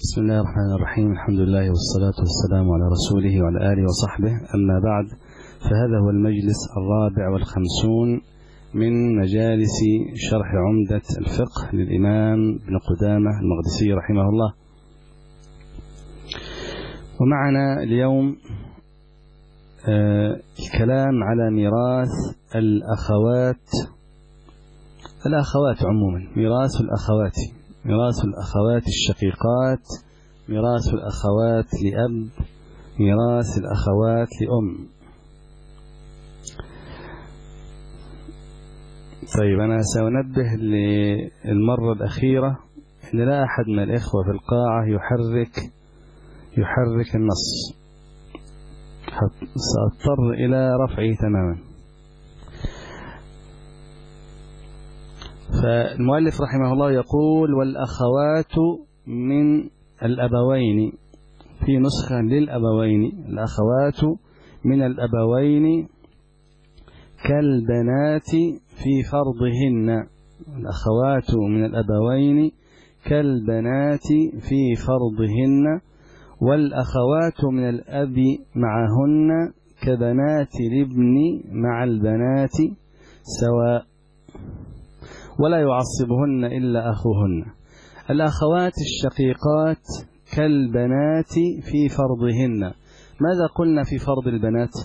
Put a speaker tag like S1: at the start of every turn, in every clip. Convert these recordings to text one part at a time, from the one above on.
S1: بسم الله الرحمن الرحيم. الحمد لله والصلاة والسلام على رسوله وعلى آله وصحبه، أما بعد، فهذا هو المجلس 54 من مجالس شرح عمدة الفقه للإمام ابن قدامة المقدسي رحمه الله. ومعنا اليوم الكلام على ميراث الأخوات عموما، ميراث الأخوات الشقيقات، ميراث الأخوات لأب، ميراث الأخوات لأم. طيب، أنا سأنبه للمرة الأخيرة أن لا أحد من الإخوة في القاعة يحرك النص، سأضطر إلى رفعه تماما. فالمؤلف رحمه الله يقول: والأخوات من الأبوين، في نسخة للأبوين، الأخوات من الأبوين كالبنات في فرضهن، الأخوات من الأبوين كالبنات في فرضهن، والأخوات من الأب معهن كبنات الابن مع البنات سواء، ولا يعصبهن إلا أخوهن. الأخوات الشقيقات كالبنات في فرضهن. ماذا قلنا في فرض البنات؟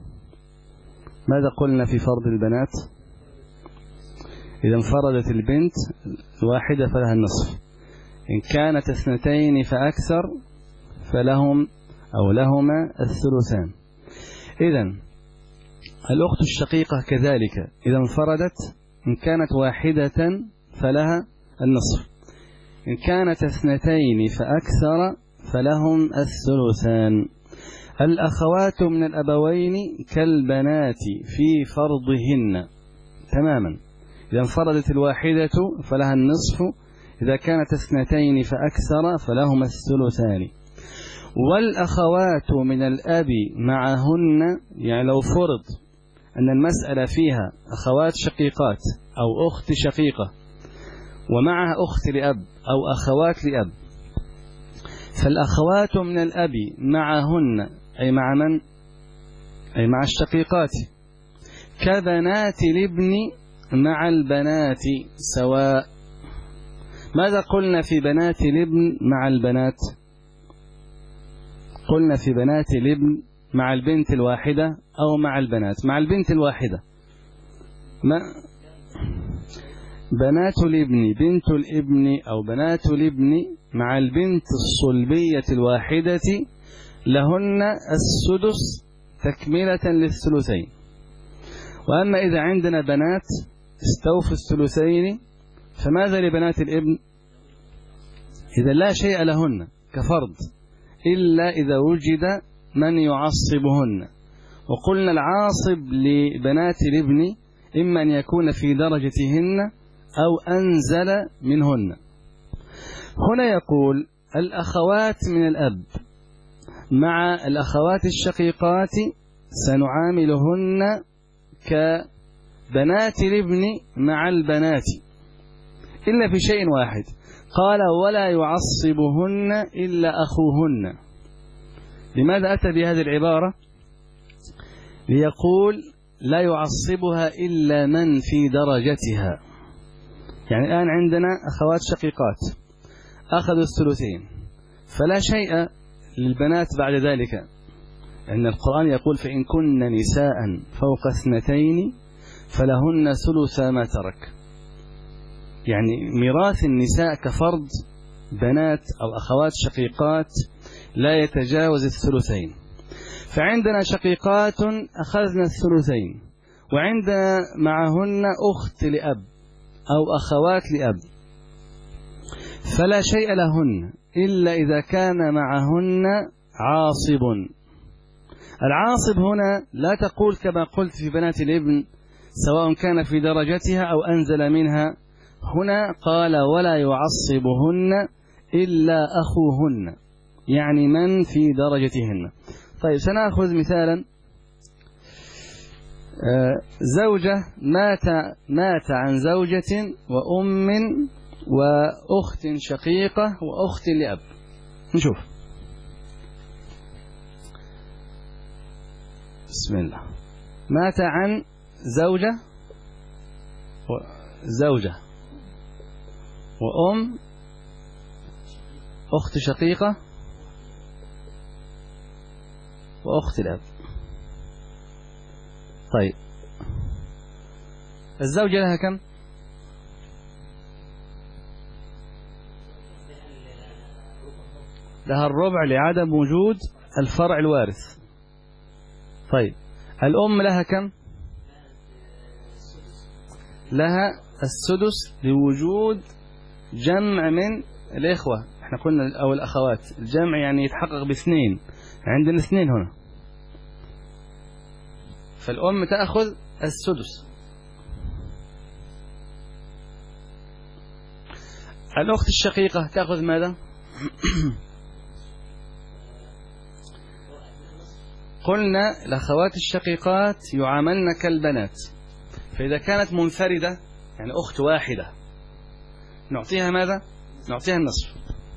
S1: إذا انفردت البنت الواحدة فلها النصف، إن كانت اثنتين فأكثر فلهم أو لهما الثلثان. إذا الأخت الشقيقة كذلك إذا انفردت، إن كانت واحدة فلها النصف، إن كانت اثنتين فأكثر فلهم الثلثان. الأخوات من الأبوين كالبنات في فرضهن تماما، إذا انفردت الواحدة فلها النصف، إذا كانت اثنتين فأكثر فلهما الثلثان. والأخوات من الأب معهن، يعني لو فرض أن المسألة فيها أخوات شقيقات أو أخت شقيقة ومعها أخت لأب أو أخوات لأب، فالأخوات من الأب معهن أي مع من؟ أي مع الشقيقات، كبنات الابن مع البنات سواء. ماذا قلنا في بنات الابن مع البنات؟ قلنا في بنات الابن مع البنت الواحدة أو مع البنات. مع البنت الواحدة بنات الابن، بنت الابن أو بنات الابن مع البنت الصلبية الواحدة لهن السدس تكملة للثلثين. وأما إذا عندنا بنات استوفوا الثلثين فماذا لبنات الابن؟ إذا لا شيء لهن كفرض إلا إذا وجد من يعصبهن. وقلنا العاصب لبنات الابن إما أن يكون في درجتهن أو أنزل منهن. هنا يقول: الأخوات من الأب مع الأخوات الشقيقات سنعاملهن كبنات الابن مع البنات، إلا في شيء واحد، قال: ولا يعصبهن إلا أخوهن. لماذا أتى بهذه العبارة؟ ليقول: لا يعصبها إلا من في درجتها. يعني الآن عندنا أخوات شقيقات أخذوا الثلثين، فلا شيء للبنات بعد ذلك، لأن القرآن يقول: فإن كن نساء فوق اثنتين فلهن ثلث ما ترك. يعني ميراث النساء كفرض بنات أو أخوات شقيقات لا يتجاوز الثلثين. فعندنا شقيقات أخذنا الثلثين، وعندنا معهن أخت لأب أو أخوات لأب، فلا شيء لهن إلا إذا كان معهن عاصب. العاصب هنا لا تقول كما قلت في بنات الابن سواء كان في درجتها أو أنزل منها، هنا قال: ولا يعصبهن إلا أخوهن، يعني من في درجتهن. طيب، سنأخذ مثالا: زوجة مات عن زوجة وأم وأخت شقيقة وأخت لأب، نشوف. بسم الله. مات عن زوجة وأم، أخت شقيقة، وأخت الأب. طيب الزوجة لها كم؟ لها الربع لعدم وجود الفرع الوارث. طيب الأم لها كم؟ لها السدس لوجود جمع من الإخوة. احنا قلنا أو الأخوات، الجمع يعني يتحقق باثنين، عندنا اثنين هنا، فالأم تأخذ السدس. الأخت الشقيقة تأخذ ماذا؟ قلنا الأخوات الشقيقات يعاملن كالبنات، فإذا كانت منفردة يعني أخت واحدة نعطيها ماذا؟ نعطيها النصف.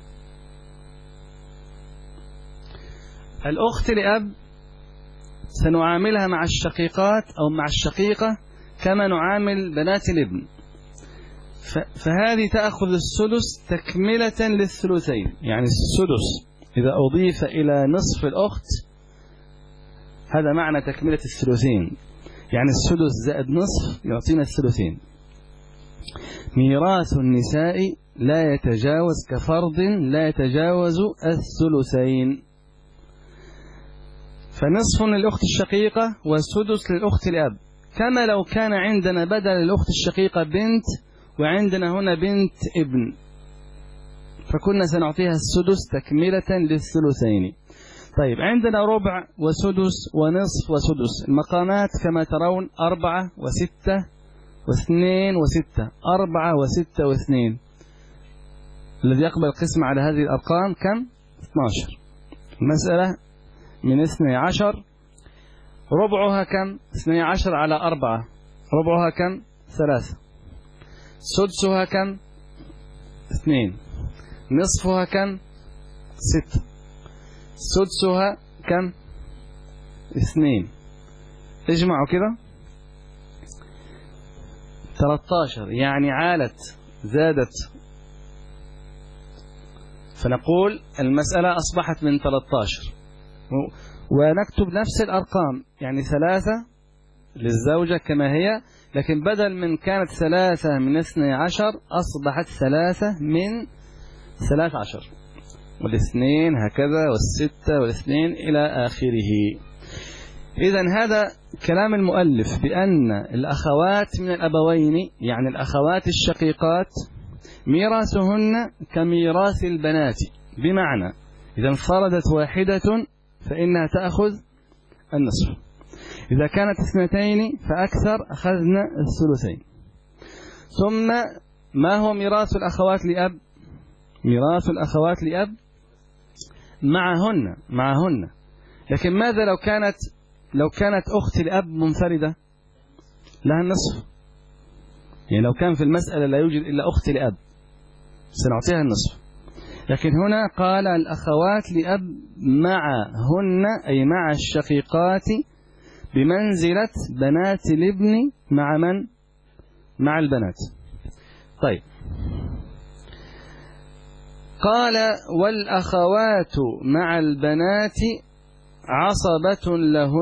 S1: الأخت لأب سنعاملها مع الشقيقات أو مع الشقيقة كما نعامل بنات الابن، فهذه تأخذ السدس تكملة للثلثين. يعني السدس إذا أضيف إلى نصف الأخت هذا معنى تكملة الثلثين، يعني السدس زائد نصف يعطينا الثلثين. ميراث النساء لا يتجاوز كفرض لا يتجاوز الثلثين، فنصف للأخت الشقيقة وسدس للأخت الأب، كما لو كان عندنا بدل الأخت الشقيقة بنت وعندنا هنا بنت ابن، فكنا سنعطيها السدس تكملة للثلثين. طيب عندنا ربع وسدس ونصف وسدس، المقامات كما ترون 4 و6 و2 و6، 4 و6 و2، الذي يقبل القسم على هذه الأرقام كم؟ 12. المسألة من 12، ربعها كم؟ 12 على 4، ربعها كم؟ 3. سدسها كم؟ 2. نصفها كم؟ 6. سدسها كم؟ 2. اجمعوا كده 13، يعني عالت زادت، فنقول المسألة أصبحت من 13، ونكتب نفس الأرقام، يعني 3 للزوجة كما هي، لكن بدل من كانت 3 من 12 أصبحت 3 من 13، والاثنين هكذا، والستة والاثنين إلى آخره. إذن هذا كلام المؤلف بأن الأخوات من الأبوين، يعني الأخوات الشقيقات، ميراثهن كميراث البنات، بمعنى إذا انفردت واحدة فإنها تأخذ النصف، إذا كانت 2 فأكثر أخذنا الثلثين. ثم ما هو ميراث الأخوات لأب؟ ميراث الأخوات لأب معهن، لكن ماذا لو كانت أخت الأب منفردة؟ لها النصف، يعني لو كان في المسألة لا يوجد إلا أخت الأب سنعطيها النصف، لكن هنا قال الأخوات لأب معهن، أي مع الشقيقات، بمنزلة بنات الابن مع من؟ مع البنات. طيب قال والأخوات مع البنات عصبة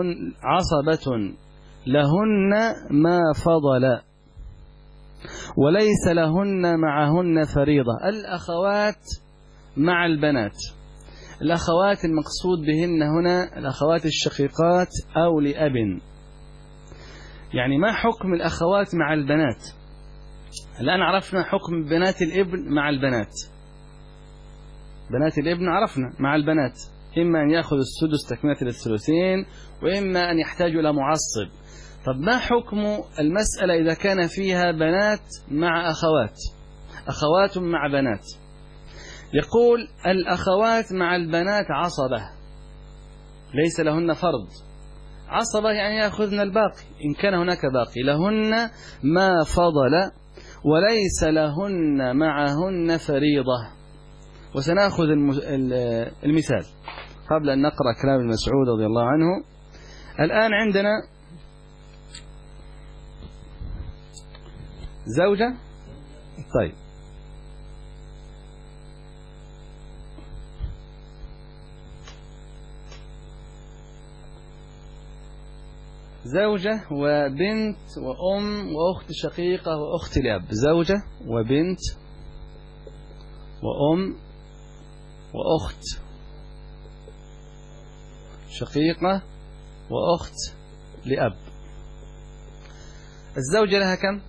S1: لهن ما فضل وليس لهن معهن فريضة. الأخوات مع البنات، الأخوات المقصود بهن هنا الأخوات الشقيقات أو لأب. يعني ما حكم الأخوات مع البنات؟ الآن عرفنا حكم بنات الابن مع البنات، بنات الابن عرفنا مع البنات إما أن يأخذ السدس تكملة للثلثين، وإما أن يحتاج إلى معصب. طب ما حكم المسألة إذا كان فيها بنات مع أخوات، أخوات مع بنات؟ يقول الأخوات مع البنات عصبة، ليس لهن فرض. عصبة يعني يأخذن الباقي إن كان هناك باقي، لهن ما فضل وليس لهن معهن فريضة. وسنأخذ المثال قبل أن نقرأ كلام ابن مسعود رضي الله عنه. الآن عندنا زوجة. طيب زوجة وبنت وأم وأخت شقيقة وأخت لأب. زوجة وبنت وأم وأخت شقيقة وأخت لأب. الزوجة لها كم؟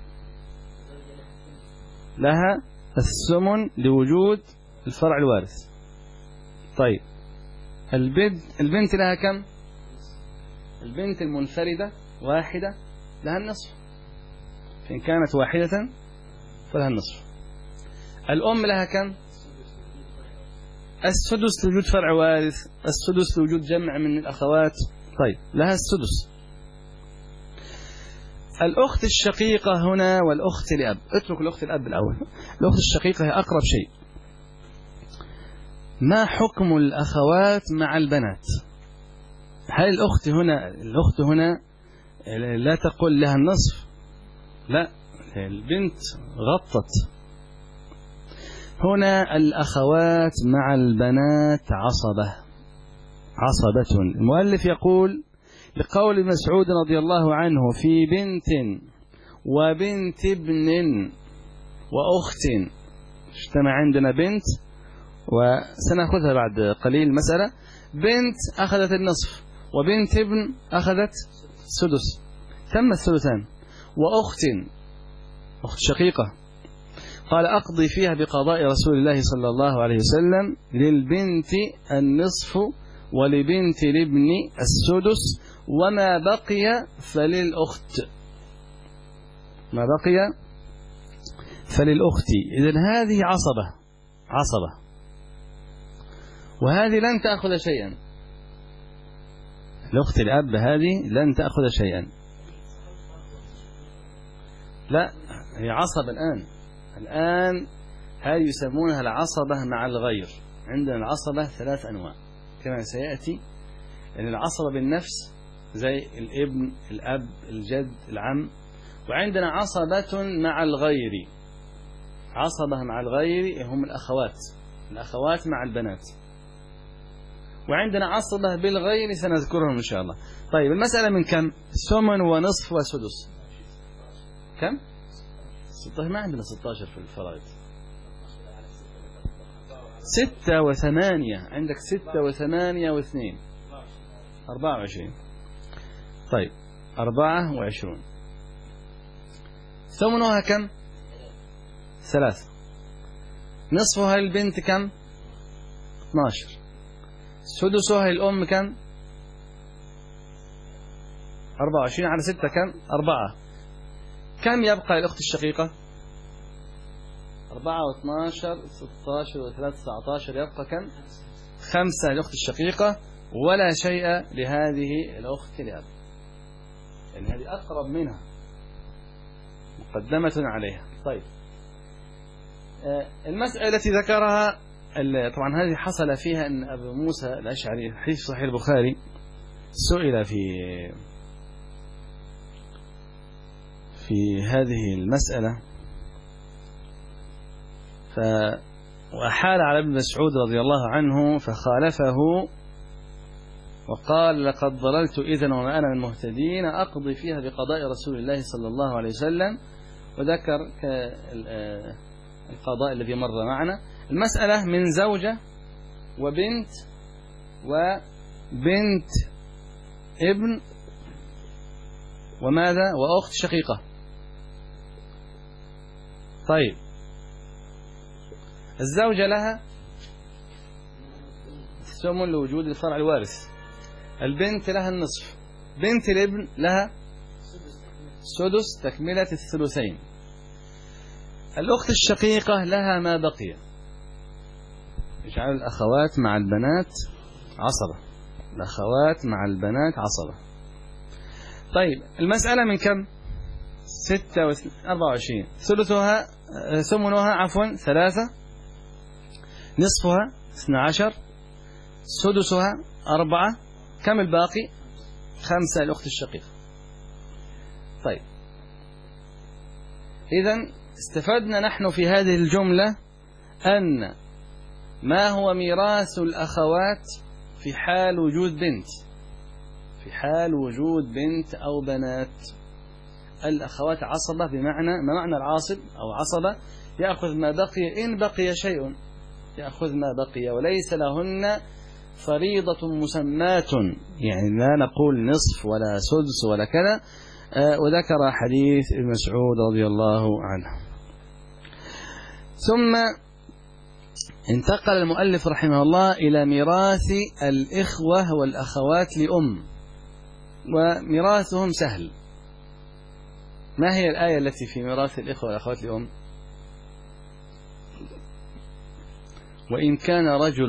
S1: لها الثمن لوجود الفرع الوارث. طيب البنت لها كم؟ البنت المنفردة واحدة لها النصف، فإن كانت واحدة فلها النصف. الأم لها كم؟ السدس لوجود فرع وارث، السدس لوجود جمع من الأخوات. طيب لها السدس. الأخت الشقيقة هنا والأخت لأب، اترك الأخت الأب الأول. الأخت الشقيقة هي أقرب شيء. ما حكم الأخوات مع البنات؟ هل الأخت هنا لا تقول لها النصف؟ لا، البنت غطت. هنا الأخوات مع البنات عصبة. المؤلف يقول لقول مسعود رضي الله عنه في بنت وبنت ابن وأخت. اجتمع عندنا بنت، وسنأخذها بعد قليل المسألة. بنت أخذت النصف وبنت ابن أخذت السدس، تم الثلثان. أخت شقيقة قال أقضي فيها بقضاء رسول الله صلى الله عليه وسلم للبنت النصف ولبنت الابن السدس وما بقي فللأخت. ما بقي فللأخت. إذن هذه عصبة، وهذه لن تأخذ شيئا. الأخت الأب هذه لن تأخذ شيئا. لا، هي عصبة الآن هذه يسمونها العصبة مع الغير. عندنا العصبة 3 أنواع كما سيأتي. يعني العصبة بالنفس زي الابن، الأب، الجد، العم. وعندنا عصبة مع الغير. عصبة مع الغير هم الأخوات مع البنات. وعندنا عصبة بالغير سنذكرهم إن شاء الله. طيب المسألة من كم؟ ثمن ونصف وسدس. كم؟ 16. ما عندنا 16 في الفرائض. 6 و8. عندك 6 و8 و2 24. طيب 24. ثمنها كم؟ 3. نصفها البنت كم؟ 12. سدسها الأم كم؟ 24 على 6 كم؟ 4. كم يبقى الأخت الشقيقة؟ 4 و12 16 و3 19. يبقى كم؟ 5 الأخت الشقيقة، ولا شيء لهذه الأخت لأب، يعني هذه أقرب منها، مقدمة عليها. طيب المسألة التي ذكرها طبعا هذه حصل فيها أن أبو موسى الأشعري حديث صحيح البخاري سئل في هذه المسألة، وأحال على ابن مسعود رضي الله عنه فخالفه وقال لقد ضللت إذن وما أنا من المهتدين، أقضي فيها بقضاء رسول الله صلى الله عليه وسلم. وذكر القضاء الذي مر معنا. المسألة من زوجة وبنت ابن وماذا وأخت شقيقة. طيب الزوجة لها الثمن لوجود الفرع الوارث. البنت لها النصف. بنت الابن لها سدس تكملة الثلثين. الأخت الشقيقة لها ما بقي. اجعل الأخوات مع البنات عصبة. الأخوات مع البنات عصبة. طيب المسألة من كم؟ 26. ثمنها 3. نصفها 12، سدسها 4، كم الباقي؟ 5 الأخت الشقيقة. طيب إذن استفدنا نحن في هذه الجملة أن ما هو ميراث الأخوات في حال وجود بنت، في حال وجود بنت أو بنات. الأخوات عصبة، بمعنى ما معنى العاصب أو عصبة؟ يأخذ ما بقي، إن بقي شيء يأخذ ما بقي، وليس لهن فريضة مسماة، يعني لا نقول نصف ولا سدس ولا كذا. وذكر حديث ابن مسعود رضي الله عنه. ثم انتقل المؤلف رحمه الله إلى ميراث الإخوة والأخوات لأم، وميراثهم سهل. ما هي الآية التي في ميراث الإخوة والأخوات لأم؟ وإن كان رجل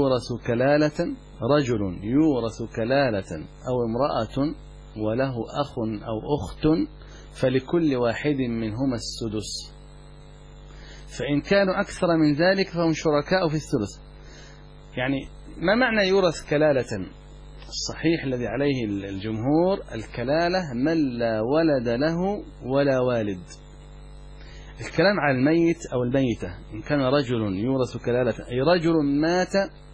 S1: يورث كلالة أو امرأة وله أخ أو أخت فلكل واحد منهما السدس، فإن كانوا أكثر من ذلك فهم شركاء في الثلث. يعني ما معنى يورث كلالة؟ الصحيح الذي عليه الجمهور الكلالة من لا ولد له ولا والد. الكلام على الميت أو الميتة. إن كان رجل يورث كلالة أي رجل مات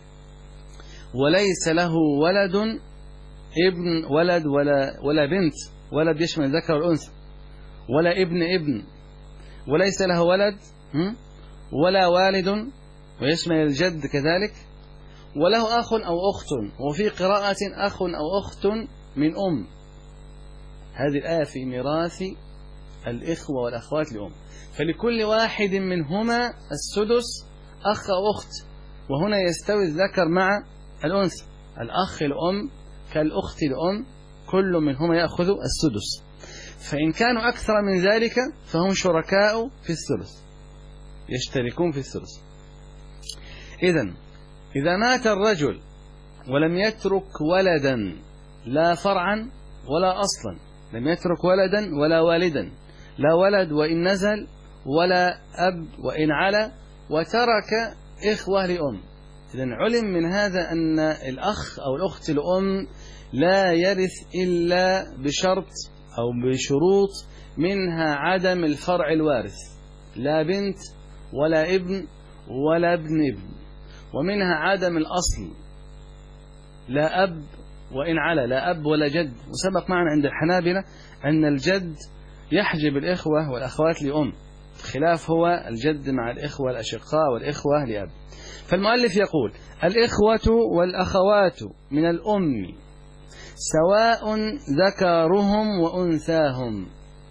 S1: وليس له ولد، ابن ولد ولا بنت، ولد يشمل الذكر والأنثى، ولا ابن وليس له ولد ولا والد ويشمل الجد كذلك، وله أخ أو أخت، وفي قراءة أخ أو أخت من أم. هذه الآية في ميراث الإخوة والأخوات لأم. فلكل واحد منهما السدس، أخ أو أخت، وهنا يستوي الذكر مع الأنثى، الأخ الأم كالأخت الأم، كل منهما يأخذ السدس. فإن كانوا أكثر من ذلك فهم شركاء في الثلث، يشتركون في الثلث. إذا مات الرجل ولم يترك ولدا، لا فرعا ولا أصلا، لم يترك ولدا ولا والدا، لا ولد وإن نزل ولا أب وإن علا، وترك إخوة لأم، إذن علم من هذا أن الأخ أو الأخت الأم لا يرث إلا بشرط أو بشروط، منها عدم الفرع الوارث، لا بنت ولا ابن ولا ابن، ومنها عدم الأصل، لا أب وإن علا، لا أب ولا جد. وسبق معنا عند الحنابلة أن الجد يحجب الإخوة والأخوات لأم، خلاف هو الجد مع الإخوة الأشقاء والإخوة لأب. فالمؤلف يقول: الإخوة والأخوات من الأم سواء ذكرهم وأنثاهم.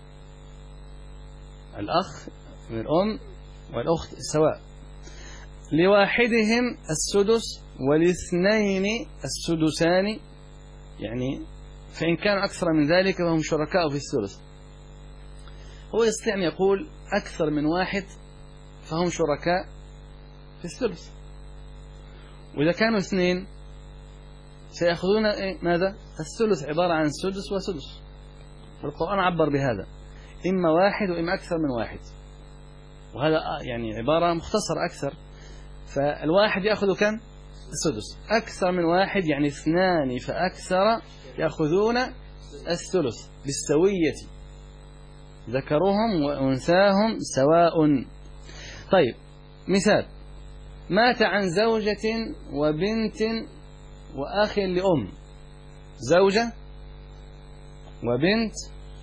S1: الأخ من الأم والأخت سواء، لواحدهم السدس والاثنين السدسان، يعني فإن كان أكثر من ذلك فهم شركاء في الثلث. هو يستطيع أن يقول أكثر من واحد فهم شركاء في الثلث، وإذا كانوا اثنين سيأخذون ماذا؟ الثلث عبارة عن سدس وسدس. القرآن عبر بهذا، إما واحد وإما أكثر من واحد، وهذا يعني عبارة مختصرة أكثر. فالواحد يأخذ كم؟ السدس. أكثر من واحد يعني اثنان فأكثر يأخذون الثلث بالسوية، ذكرهم وأنثاهم سواء. طيب مثال: مات عن زوجة وبنت وأخ لأم، زوجة وبنت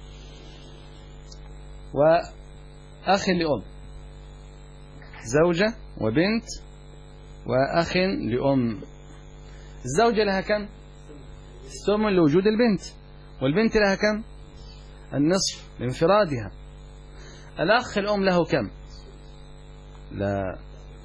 S1: وأخ لأم، زوجة وبنت وأخ لأم. الزوجة لها كم؟ الثمن لوجود البنت، والبنت لها كم؟ النصف لانفرادها. الأخ الأم له كم؟ لا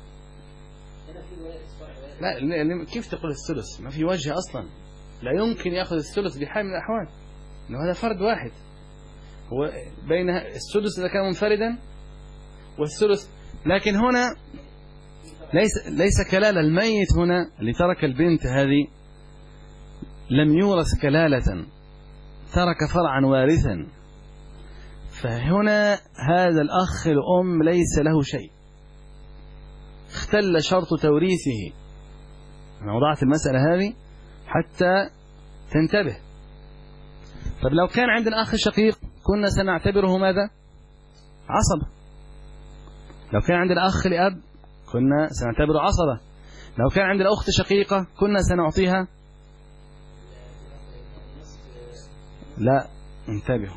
S1: كيف تقول الثلث؟ ما في وجه أصلا، لا يمكن يأخذ الثلث بحال من الأحوال، إنه هذا فرد واحد. هو بين السدس إذا كان منفردا والثلث. لكن هنا ليس كلالة، الميت هنا اللي ترك البنت هذه لم يورث كلالة، ترك فرعا وارثا، فهنا هذا الأخ الأم ليس له شيء، اختل شرط توريثه. أنا وضعت المسألة هذه حتى تنتبه. طب لو كان عندنا أخ شقيق كنا سنعتبره ماذا؟ عصبة. لو كان عندنا أخ لأب كنا سنعتبره عصبة. لو كان عندنا أخت شقيقة كنا سنعطيها، لا انتبهوا،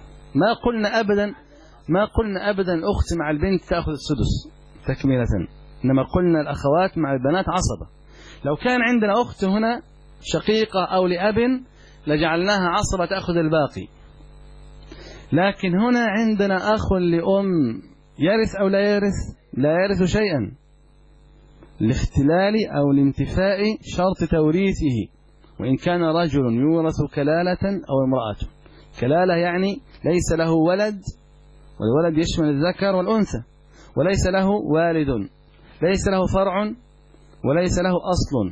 S1: ما قلنا أبدا الأخت مع البنت تأخذ السدس تكملة، إنما قلنا الأخوات مع البنات عصبة. لو كان عندنا أخت هنا شقيقة أو لأب لجعلناها عصبة تأخذ الباقي. لكن هنا عندنا أخ لأم يرث أو لا يرث؟ لا يرث شيئا لاختلال أو لانتفاء شرط توريثه، وإن كان رجل يورث كلالة أو امرأة. كلالة يعني ليس له ولد، والولد يشمل الذكر والأنثى، وليس له والد، ليس له فرع وليس له أصل.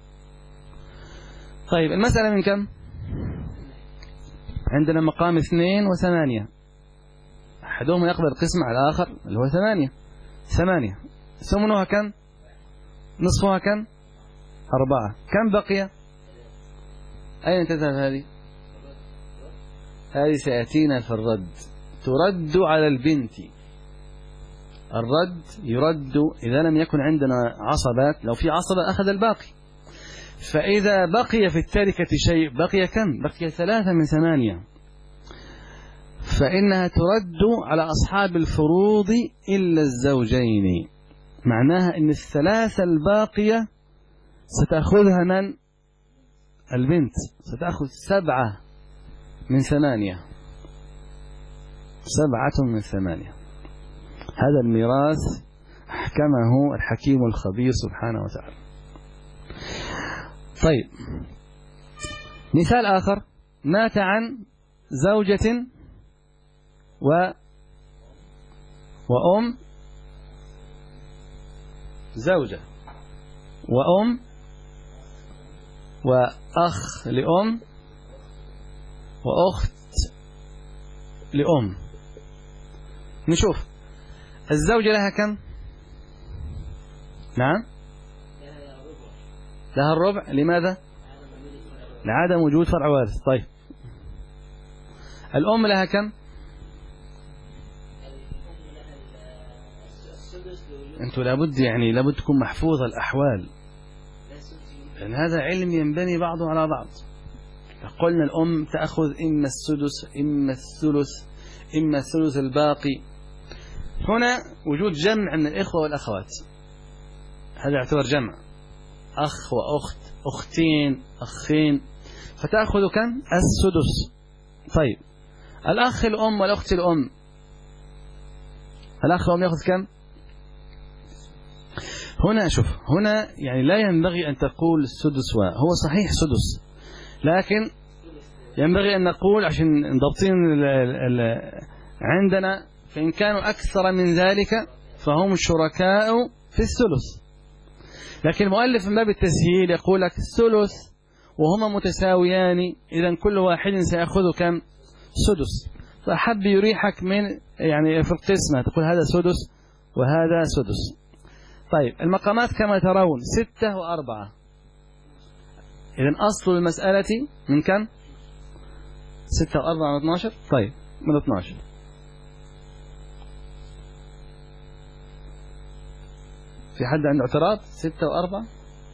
S1: طيب المسألة من كم؟ عندنا مقام 2 و8، أحدهما يقبل القسم على الآخر اللي هو 8. ثمنها كم؟ نصفها كم؟ 4. كم بقي؟ أين تذهب هذه؟ هذه سيأتينا في الرد، ترد على البنت. الرد يرد إذا لم يكن عندنا عصبات. لو في عصبة أخذ الباقي. فإذا بقي في التركة شيء بقي كم؟ بقي 3 من 8، فإنها ترد على أصحاب الفروض إلا الزوجين. معناها أن 3 الباقية ستأخذها من؟ البنت. ستأخذ 7 من 8. 7 من 8. هذا الميراث أحكمه الحكيم الخبير سبحانه وتعالى. طيب مثال آخر، مات عن زوجة وأم، زوجة وأم وأخ لأم وأخت لأم. نشوف الزوجة لها كم؟ نعم لها الربع. لماذا؟ لعدم وجود فرع وارث. طيب الأم لها كم؟ أنتوا لابد تكون محفوظة الأحوال، لأن هذا علم ينبني بعضه على بعض. قلنا الأم تأخذ إما السدس إما الثلث إما الثلث الباقي. هنا وجود جمع من الإخوة والأخوات، هذا يعتبر جمع، أخ وأخت، أختين، أخين، فتأخذ كم؟ السدس. طيب الأخ الأم والأخت الأم، الأخ الأم يأخذ كم؟ هنا شوف، هنا يعني لا ينبغي أن تقول السدس، وهو صحيح سدس، لكن ينبغي أن نقول عشان ضبطين عندنا، فإن كانوا أكثر من ذلك فهم شركاء في الثلث. لكن المؤلف من باب التسهيل يقول لك الثلث وهما متساويان، إذا كل واحد سيأخذ كم؟ سدس. فأحب يريحك من يعني في القسمة تقول هذا سدس وهذا سدس. طيب المقامات كما ترون 6 و4، إذن أصل المسألة من كم؟ 6 و4 من 12. طيب من 12. في حد عنده اعتراض؟ 6 و4.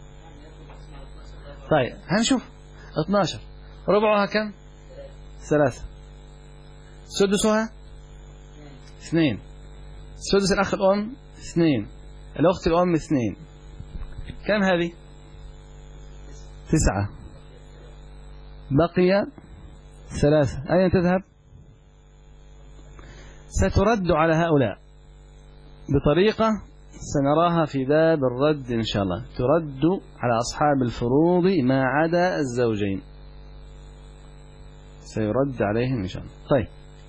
S1: طيب هنشوف 12 ربعها كم؟ 3. سدسها 2. سدس الأخ الأم 2. الأخت الأم 2. كم هذه؟ 9. بقي 3. أين تذهب؟ سترد على هؤلاء بطريقة سنراها في باب الرد إن شاء الله. ترد على أصحاب الفروض ما عدا الزوجين، سيرد عليهم إن شاء الله. طيب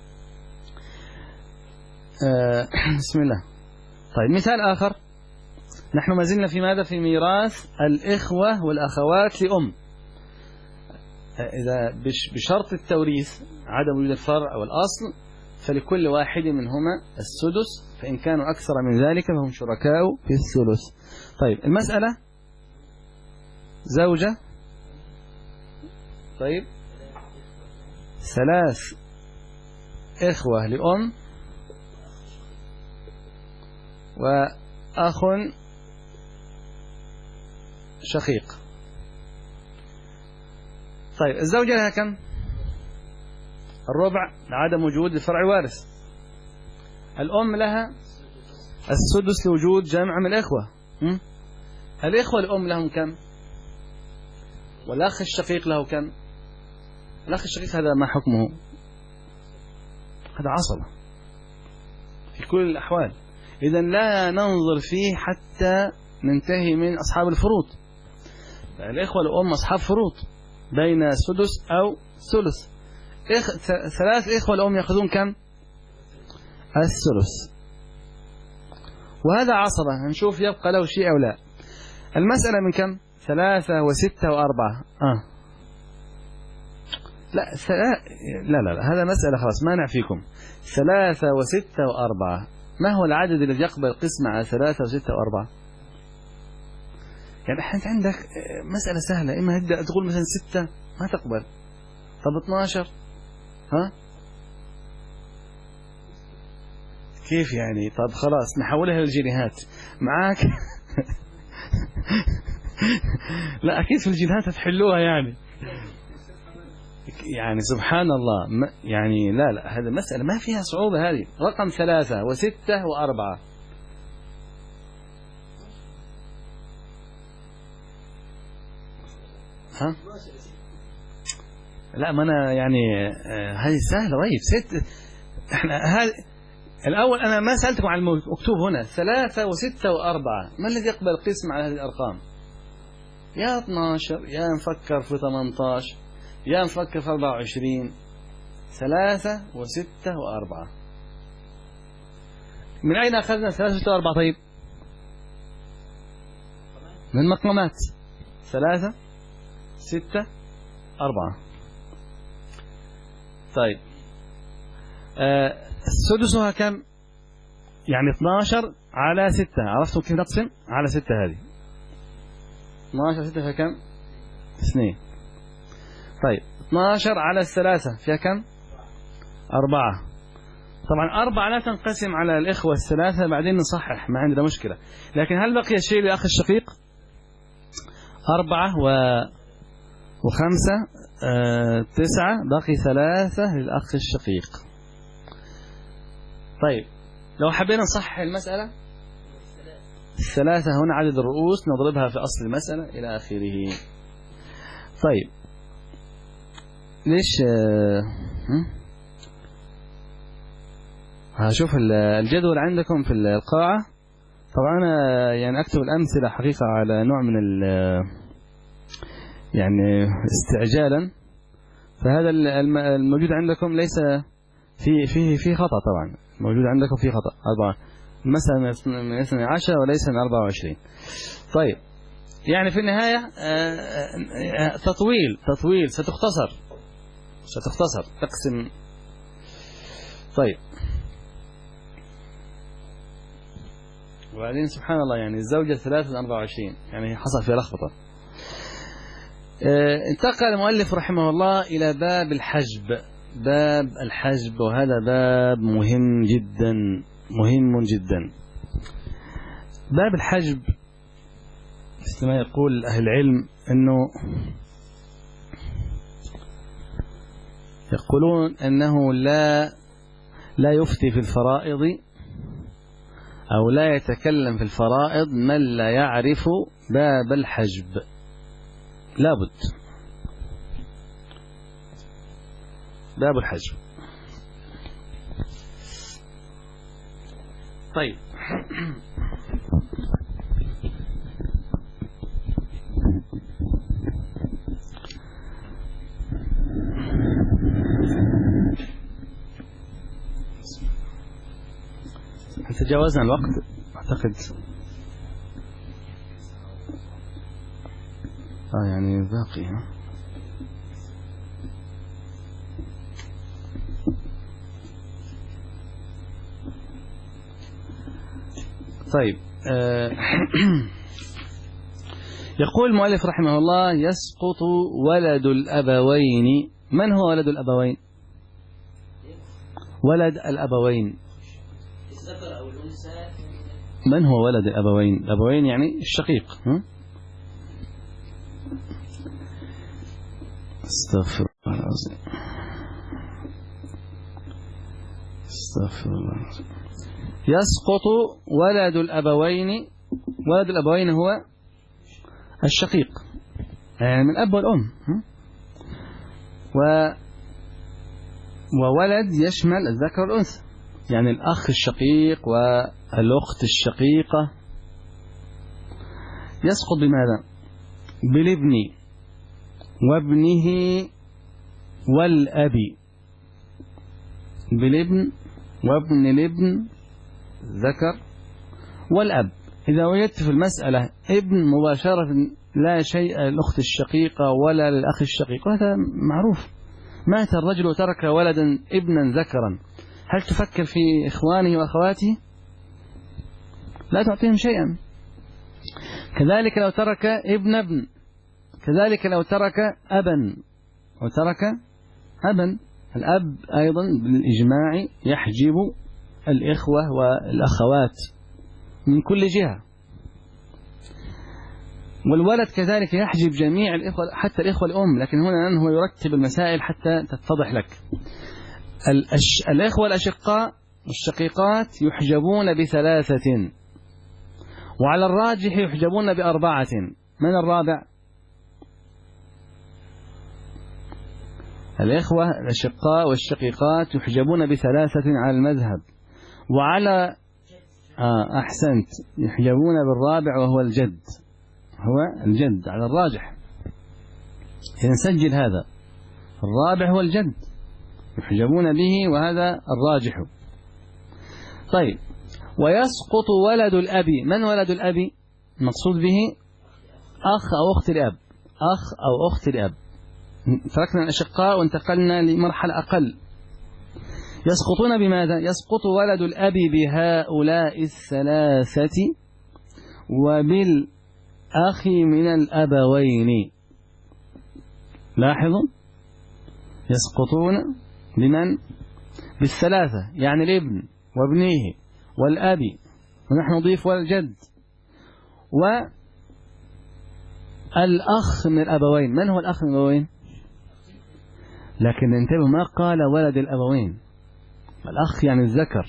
S1: بسم الله. طيب مثال آخر، نحن ما زلنا في ماذا؟ في ميراث الإخوة والأخوات لأم. إذا بشرط التوريث عدم وجود الفرع أو الأصل، فلكل واحد منهما السدس، فإن كانوا أكثر من ذلك فهم شركاء في الثلث. طيب المسألة زوجة، طيب 3 إخوة لأم وأخ شقيق. طيب الزوجة لها كم؟ الربع لعدم وجود الفرع وارث. الأم لها السدس لوجود جمع من الإخوة. الإخوة الأم لهم كم؟ والأخ الشقيق له كم؟ الأخ الشقيق هذا ما حكمه؟ هذا عصبة في كل الأحوال، إذا لا ننظر فيه حتى ننتهي من أصحاب الفروض. الإخوة الأم أصحاب فروض بين سدس أو ثلث. 3 إخوة الأم يأخذون كم؟ الثلث، وهذا عصبة، هنشوف يبقى له شيء أو لا. المسألة من كم؟ 3 و6 و4. لا هذا مسألة خلاص ما نعفيكم. 3 و6 و4، ما هو العدد الذي يقبل القسمة على 3 و6 و4؟ يعني أنت عندك مسألة سهلة، إما تقول مثلا 6 ما تقبل، طب 12 ها كيف يعني؟ طب خلاص نحولها للجنيهات معاك. لا أكيد في الجنيهات هتحلوها يعني سبحان الله، يعني لا هذا مسألة ما فيها صعوبة. هذه رقم 3 و6 و4. ها لا ما أنا يعني هذه سهلة. طيب 6 احنا هذا الأول أنا ما سألتكم عن المكتوب هنا 3 و6 و4، ما الذي يقبل القسم على هذه الأرقام؟ يا 12 يا نفكر في 18 يا نفكر في 24. 3 و6 و4 من أين أخذنا 3 و6 و4؟ طيب من مقامات 3 6 4. طيب سدسها كم؟ يعني 12 على 6. عرفتم كيف نقسم على 6؟ هذه 12 6 فيها كم؟ 2. طيب 12 على 3 فيها كم؟ 4. طبعا 4 لا تنقسم على الإخوة 3، بعدين نصحح ما عندنا مشكلة. لكن هل بقي شيء للأخ الشقيق؟ 4 و5 9، باقي 3 للأخ الشقيق. طيب لو حبينا نصحح المسألة، 3 هنا عدد الرؤوس نضربها في أصل المسألة إلى آخره. طيب ليش هشوف الجدول عندكم في القاعة. طبعا أنا يعني أكتب الأمثلة حقيقة على نوع من يعني استعجالا، فهذا الموجود عندكم ليس في خطأ. طبعا موجود عندكم في خطأ 4 مثلا من 12 وليس من 24. طيب يعني في النهاية تطويل ستختصر تقسم. طيب وبعدين سبحان الله يعني الزوجة 3 من 24 يعني حصل فيها لخبطة. انتقل المؤلف رحمه الله إلى باب الحجب، وهذا باب مهم جدا. باب الحجب مثل ما يقول أهل العلم أنه يقولون أنه لا يفتي في الفرائض أو لا يتكلم في الفرائض من لا يعرف باب الحجب. لابد باب الحجب. طيب تجاوزنا الوقت أعتقد. يعني باقي. طيب يقول المؤلف رحمه الله: يسقط ولد الأبوين. من هو ولد الأبوين؟ ولد الأبوين من هو ولد الأبوين؟ الأبوين يعني الشقيق. استغفر الله العظيم، استغفر الله العظيم. يسقط ولد الأبوين. ولد الأبوين هو الشقيق، يعني من الأب والأم. وولد يشمل الذكر والأنثى، يعني الأخ الشقيق والأخت الشقيقة. يسقط بماذا؟ بالابن وابنه والأب. بالابن وابن الابن ذكر والأب. إذا وجدت في المسألة ابن مباشرة لا شيء للأخت الشقيقة ولا للأخ الشقيق، وهذا معروف. مات الرجل وترك ولدا ابنا ذكرا، هل تفكر في إخوانه وأخواته؟ لا تعطيهم شيئا. كذلك لو ترك ابن، كذلك لو ترك أبا وترك أبا، الأب أيضا بالإجماع يحجب الإخوة والأخوات من كل جهة، والولد كذلك يحجب جميع الإخوة حتى الإخوة الأم. لكن هنا هو يرتب المسائل حتى تتضح لك. الإخوة الأشقاء الشقيقات يحجبون ب3، وعلى الراجح يحجبون ب4. من الرابع؟ الإخوة الأشقاء والشقيقات يحجبون ب3 على المذهب، وعلى أحسنت، يحجبون بالرابع وهو الجد. هو الجد على الراجح. إذن سجل هذا، الرابع هو الجد يحجبون به، وهذا الراجح. طيب، ويسقط ولد الأب. من ولد الأب؟ المقصود به أخ أو أخت الأب. أخ أو أخت الأب. تركنا الأشقاء وانتقلنا لمرحلة أقل. يسقطون بماذا؟ يسقط ولد الأب بهؤلاء 3 وبالأخ من الأبوين. لاحظوا، يسقطون بمن؟ ب3، يعني الابن وابنيه والأب، ونحن نضيف والجد، والأخ من الأبوين. من هو الأخ من الأبوين؟ لكن انتبهوا، ما قال ولد الأبوين. الأخ يعني الذكر.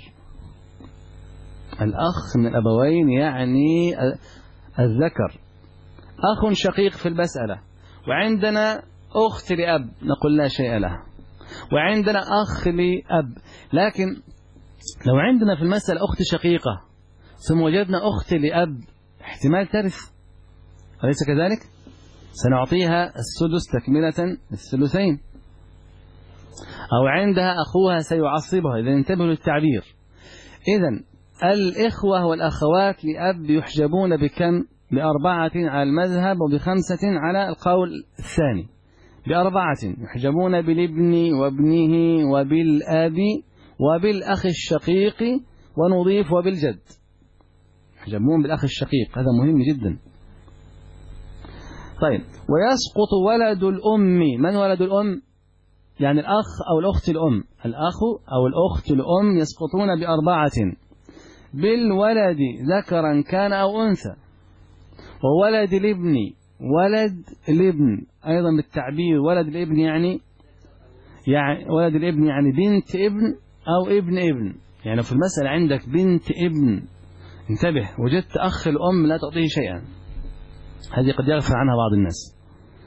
S1: الأخ من الأبوين يعني الذكر. أخ شقيق في المسألة، وعندنا أخت لأب نقول لا شيء له، وعندنا أخ لأب. لكن لو عندنا في المسألة أخت شقيقة ثم وجدنا أخت لأب، احتمال ترث، أليس كذلك؟ سنعطيها السدس تكملة الثلثين. أو عندها أخوها سيعصبها. إذا انتبهوا للتعبير. إذن الإخوة والأخوات لأب يحجبون بكم؟ ب4 على المذهب، وب5 على القول الثاني. ب4 يحجبون بالابن وابنه وبالأب وبالأخ الشقيق، ونضيف وبالجد. يحجبون بالأخ الشقيق، هذا مهم جدا. طيب، ويسقط ولد الأم. من ولد الأم؟ يعني الأخ أو الأخت الأم. الأخ أو الأخت الأم يسقطون ب4 بالولد ذكرا كان أو أنثى، وولد الابن. ولد الابن أيضا بالتعبير ولد الابن يعني ولد الابن يعني بنت ابن أو ابن ابن. يعني في المسألة عندك بنت ابن، انتبه، وجدت أخ الأم لا تعطيه شيئا، هذه قد يغفل عنها بعض الناس.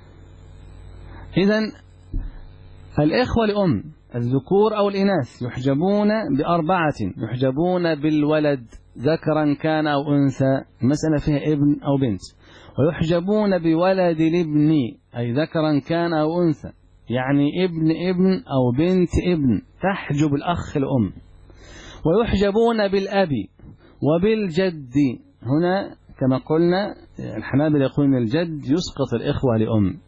S1: إذن الإخوة لأم الذكور أو الإناث يحجبون ب4، يحجبون بالولد ذكرا كان أو أنثى، المسألة فيها ابن أو بنت. ويحجبون بولد الابن، أي ذكرا كان أو أنثى، يعني ابن ابن أو بنت ابن، تحجب الأخ الأم. ويحجبون بالأب وبالجد. هنا كما قلنا الحنابلة يقولون الجد يسقط الإخوة لأم.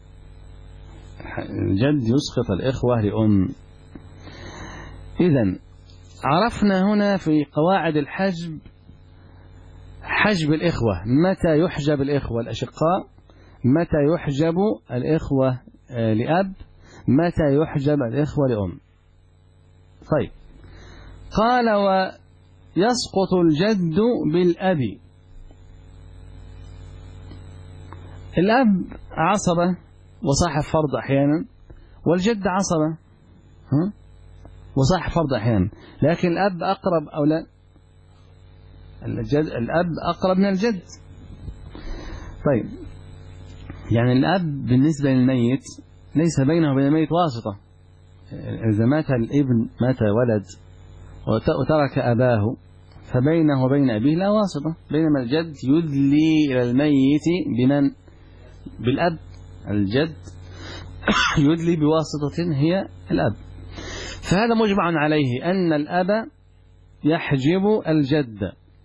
S1: الجد يسقط الإخوة لأم. إذن عرفنا هنا في قواعد الحجب حجب الإخوة، متى يحجب الإخوة الأشقاء؟ متى يحجب الإخوة لأب؟ متى يحجب الإخوة لأم؟ طيب، قال ويسقط الجد بالأب. الأب عصبة وصاحب فرض أحيانا، والجد عصبة وصاحب فرض أحيانا، لكن الأب أقرب أو لا؟ الأب أقرب من الجد. طيب، يعني الأب بالنسبة للميت ليس بينه وبين الميت واسطة. إذا مات الابن، مات ولد وترك أباه، فبينه وبين أبيه لا واسطة، بينما الجد يدلي إلى الميت بمن؟ بالأب. الجد يدلي بواسطة هي الأب. فهذا مجمع عليه أن الأب يحجب الجد.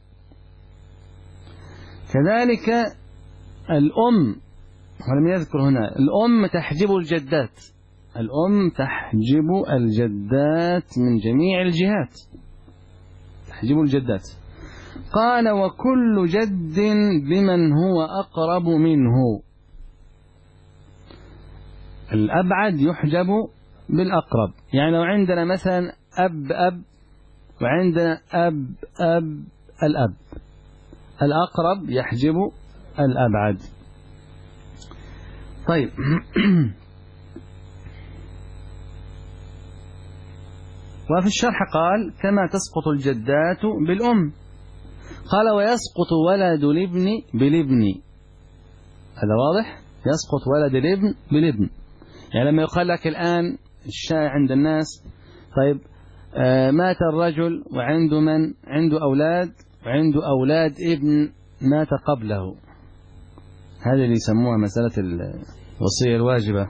S1: كذلك الأم، ولم يذكر هنا، الأم تحجب الجدات. الأم تحجب الجدات من جميع الجهات، تحجب الجدات. قال وكل جد بمن هو أقرب منه. الأبعد يحجب بالأقرب. يعني لو عندنا مثلا أب وعندنا أب الأب، الأقرب يحجب الأبعد. طيب وفي الشرح قال كما تسقط الجدات بالأم. قال ويسقط ولد الابن بالابن. هذا واضح، يسقط ولد الابن بالابن. يعني لما يقال لك الآن الشائع عند الناس، طيب مات الرجل وعنده من عنده أولاد، وعنده أولاد ابن مات قبله، هذا اللي يسموها مسألة الوصية الواجبة.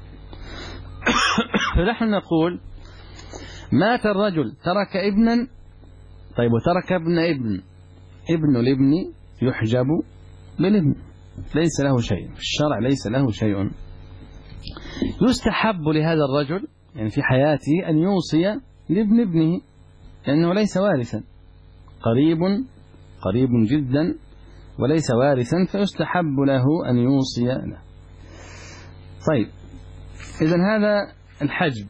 S1: فنحن نقول مات الرجل ترك ابنا، طيب وترك ابن الابن يحجب بالابن، ليس له شيء في الشرع، ليس له شيء. يستحب لهذا الرجل يعني في حياته أن يوصي لابن ابنه، لأنه ليس وارثا، قريب جدا وليس وارثا، فيستحب له أن يوصي له. طيب إذن هذا الحجب.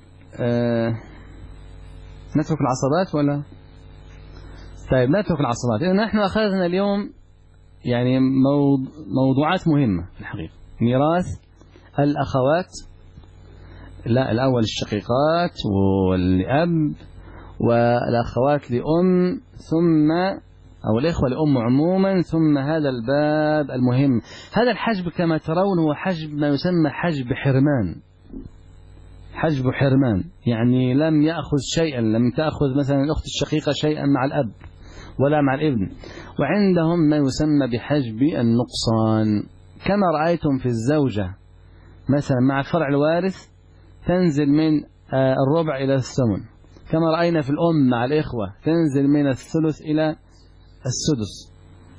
S1: نترك العصبات ولا؟ طيب نترك العصبات. إذن نحن أخذنا اليوم يعني موضوعات مهمة في الحقيقة. ميراث الأخوات، لا الأول الشقيقات والأب والأخوات لأم، ثم أو الإخوة لأم عموما، ثم هذا الباب المهم. هذا الحجب كما ترون هو حجب ما يسمى حجب حرمان. حجب حرمان يعني لم يأخذ شيئا، لم تأخذ مثلا الأخت الشقيقة شيئا مع الأب ولا مع الابن. وعندهم ما يسمى بحجب النقصان، كما رأيتم في الزوجة مثلا مع الفرع الوارث تنزل من الربع إلى الثمن، كما رأينا في الأم مع الإخوة تنزل من الثلث إلى السدس.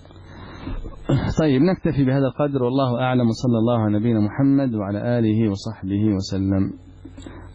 S1: طيب نكتفي بهذا القدر، والله أعلم، وصلى الله على نبينا محمد وعلى آله وصحبه وسلم.